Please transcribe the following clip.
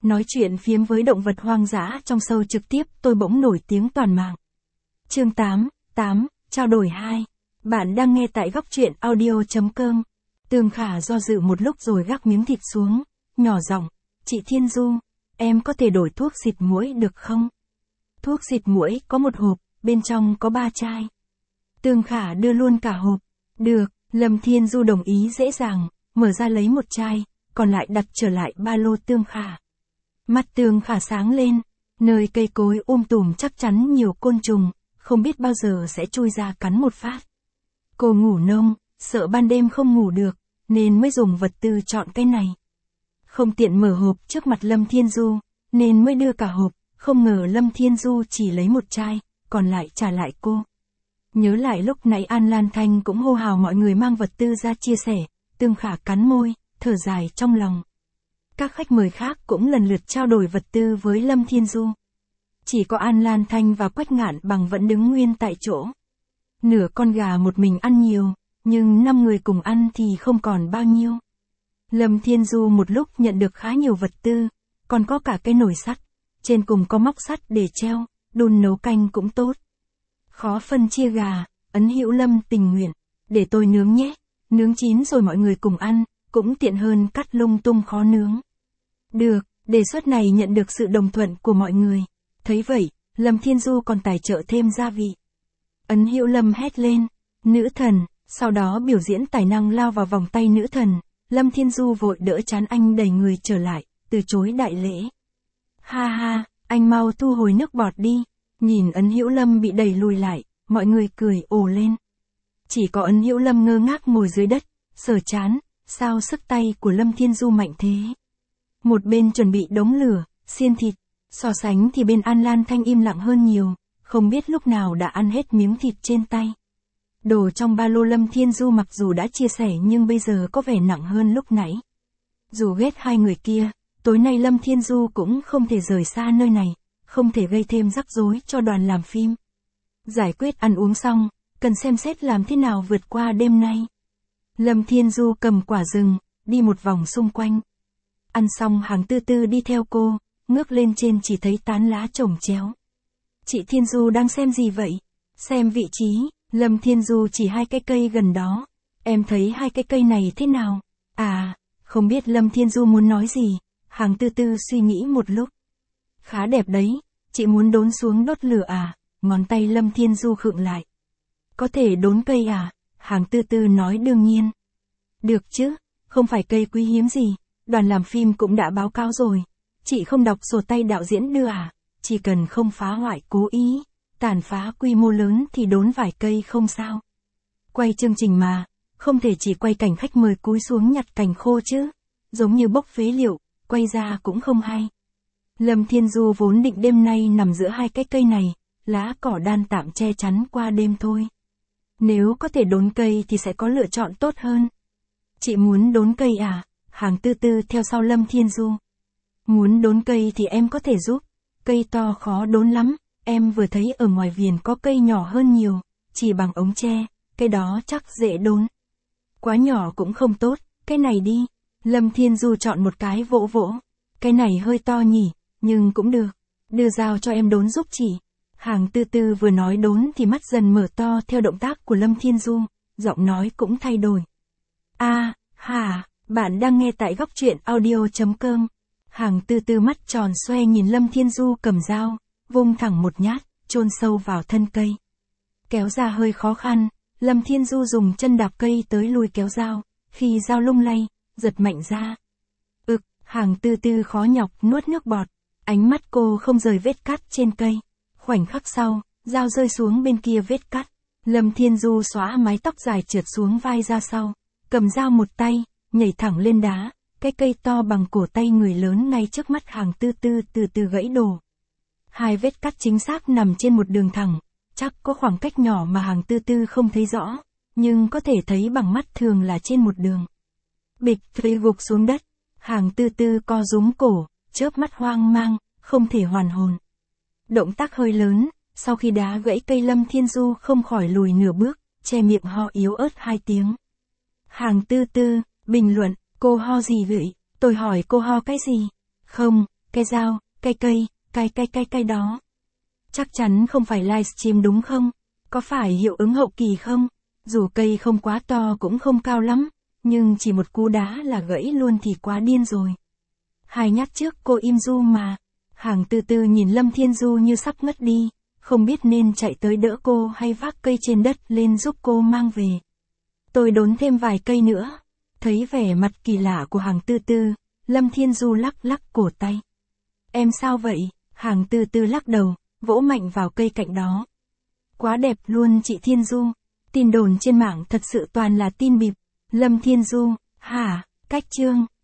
nói chuyện phiếm với động vật hoang dã trong show trực tiếp tôi bỗng nổi tiếng toàn mạng. Chương 8, trao đổi 2. Bạn đang nghe tại góc truyện audio.com. Tương Khả do dự một lúc rồi gác miếng thịt xuống, nhỏ giọng, chị Thiên Du, em có thể đổi thuốc xịt muỗi được không? Thuốc xịt muỗi có một hộp, bên trong có 3 chai. Tương Khả đưa luôn cả hộp. Được, Lâm Thiên Du đồng ý dễ dàng, mở ra lấy một chai, còn lại đặt trở lại ba lô Tương Khả. Mắt Tương Khả sáng lên, nơi cây cối tùm chắc chắn nhiều côn trùng, không biết bao giờ sẽ chui ra cắn một phát. Cô ngủ nông, sợ ban đêm không ngủ được, nên mới dùng vật tư chọn cái này. Không tiện mở hộp trước mặt Lâm Thiên Du, nên mới đưa cả hộp, không ngờ Lâm Thiên Du chỉ lấy một chai, còn lại trả lại cô. Nhớ lại lúc nãy An Lan Thanh cũng hô hào mọi người mang vật tư ra chia sẻ, Tương Khả cắn môi, thở dài trong lòng. Các khách mời khác cũng lần lượt trao đổi vật tư với Lâm Thiên Du. Chỉ có An Lan Thanh và Quách Ngạn Bằng vẫn đứng nguyên tại chỗ. Nửa con gà một mình ăn nhiều, nhưng 5 người cùng ăn thì không còn bao nhiêu. Lâm Thiên Du một lúc nhận được khá nhiều vật tư, còn có cả cái nồi sắt, trên cùng có móc sắt để treo, đun nấu canh cũng tốt. Khó phân chia gà, Ấn Hữu Lâm tình nguyện, để tôi nướng nhé, nướng chín rồi mọi người cùng ăn, cũng tiện hơn cắt lung tung khó nướng. Được, đề xuất này nhận được sự đồng thuận của mọi người. Thấy vậy, Lâm Thiên Du còn tài trợ thêm gia vị. Ấn Hữu Lâm hét lên, nữ thần, sau đó biểu diễn tài năng lao vào vòng tay nữ thần. Lâm Thiên Du vội đỡ trán anh đẩy người trở lại, từ chối đại lễ. Ha ha, anh mau thu hồi nước bọt đi. Nhìn Ấn Hữu Lâm bị đẩy lùi lại, mọi người cười ồ lên. Chỉ có Ấn Hữu Lâm ngơ ngác ngồi dưới đất, sờ chán, sao sức tay của Lâm Thiên Du mạnh thế. Một bên chuẩn bị đống lửa, xiên thịt, so sánh thì bên An Lan Thanh im lặng hơn nhiều, không biết lúc nào đã ăn hết miếng thịt trên tay. Đồ trong ba lô Lâm Thiên Du mặc dù đã chia sẻ nhưng bây giờ có vẻ nặng hơn lúc nãy. Dù ghét hai người kia, tối nay Lâm Thiên Du cũng không thể rời xa nơi này, không thể gây thêm rắc rối cho đoàn làm phim. Giải quyết ăn uống xong, cần xem xét làm thế nào vượt qua đêm nay. Lâm Thiên Du cầm quả rừng, đi một vòng xung quanh. Ăn xong Hàng Tư Tư đi theo cô, ngước lên trên chỉ thấy tán lá chồng chéo. Chị Thiên Du đang xem gì vậy? Xem vị trí, Lâm Thiên Du chỉ 2 cái cây gần đó. Em thấy 2 cái cây này thế nào? À, không biết Lâm Thiên Du muốn nói gì. Hàng Tư Tư suy nghĩ một lúc. Khá đẹp đấy, chị muốn đốn xuống đốt lửa à? Ngón tay Lâm Thiên Du khựng lại. Có thể đốn cây à? Hàng Tư Tư nói đương nhiên. Được chứ, không phải cây quý hiếm gì, đoàn làm phim cũng đã báo cáo rồi. Chị không đọc sổ tay đạo diễn đưa à? Chỉ cần không phá hoại cố ý, tàn phá quy mô lớn thì đốn vài cây không sao. Quay chương trình mà, không thể chỉ quay cảnh khách mời cúi xuống nhặt cành khô chứ. Giống như bốc phế liệu, quay ra cũng không hay. Lâm Thiên Du vốn định đêm nay nằm giữa 2 cái cây này, lá cỏ đan tạm che chắn qua đêm thôi. Nếu có thể đốn cây thì sẽ có lựa chọn tốt hơn. Chị muốn đốn cây à? Hàng Tư Tư theo sau Lâm Thiên Du. Muốn đốn cây thì em có thể giúp. Cây to khó đốn lắm, em vừa thấy ở ngoài vườn có cây nhỏ hơn nhiều, chỉ bằng ống tre, cây đó chắc dễ đốn. Quá nhỏ cũng không tốt, cái này đi. Lâm Thiên Du chọn một cái vỗ vỗ. Cái này hơi to nhỉ, nhưng cũng được. Đưa dao cho em đốn giúp chị. Hàng Tư Tư vừa nói đốn thì mắt dần mở to theo động tác của Lâm Thiên Du, giọng nói cũng thay đổi. Bạn đang nghe tại góc truyện audio.com. Hàng Tư Tư mắt tròn xoe nhìn Lâm Thiên Du cầm dao, vung thẳng một nhát, chôn sâu vào thân cây. Kéo ra hơi khó khăn, Lâm Thiên Du dùng chân đạp cây tới lui kéo dao, khi dao lung lay, giật mạnh ra. Hàng Tư Tư khó nhọc nuốt nước bọt, ánh mắt cô không rời vết cắt trên cây. Khoảnh khắc sau, dao rơi xuống bên kia vết cắt. Lâm Thiên Du xóa mái tóc dài trượt xuống vai ra sau, cầm dao một tay, nhảy thẳng lên đá, cái cây to bằng cổ tay người lớn ngay trước mắt Hàng Tư Tư từ từ gãy đổ. 2 vết cắt chính xác nằm trên một đường thẳng, chắc có khoảng cách nhỏ mà Hàng Tư Tư không thấy rõ, nhưng có thể thấy bằng mắt thường là trên một đường. Bịch, gục xuống đất, Hàng Tư Tư co rúm cổ, chớp mắt hoang mang, không thể hoàn hồn. Động tác hơi lớn, sau khi đá gãy cây Lâm Thiên Du không khỏi lùi nửa bước, che miệng ho yếu ớt 2 tiếng. Hàng Tư Tư, bình luận, cô ho gì vậy? Tôi hỏi cô ho cái gì? Không, Cái dao, cái đó. Chắc chắn không phải livestream đúng không? Có phải hiệu ứng hậu kỳ không? Dù cây không quá to cũng không cao lắm, nhưng chỉ một cú đá là gãy luôn thì quá điên rồi. 2 nhát trước cô im ru mà. Hàng từ từ nhìn Lâm Thiên Du như sắp ngất đi, không biết nên chạy tới đỡ cô hay vác cây trên đất lên giúp cô mang về. Tôi đốn thêm vài cây nữa. Thấy vẻ mặt kỳ lạ của Hàng từ từ, Lâm Thiên Du lắc lắc cổ tay. Em sao vậy? Hàng từ từ lắc đầu, vỗ mạnh vào cây cạnh đó. Quá đẹp luôn chị Thiên Du. Tin đồn trên mạng thật sự toàn là tin bịp. Lâm Thiên Du, hả, cách chương.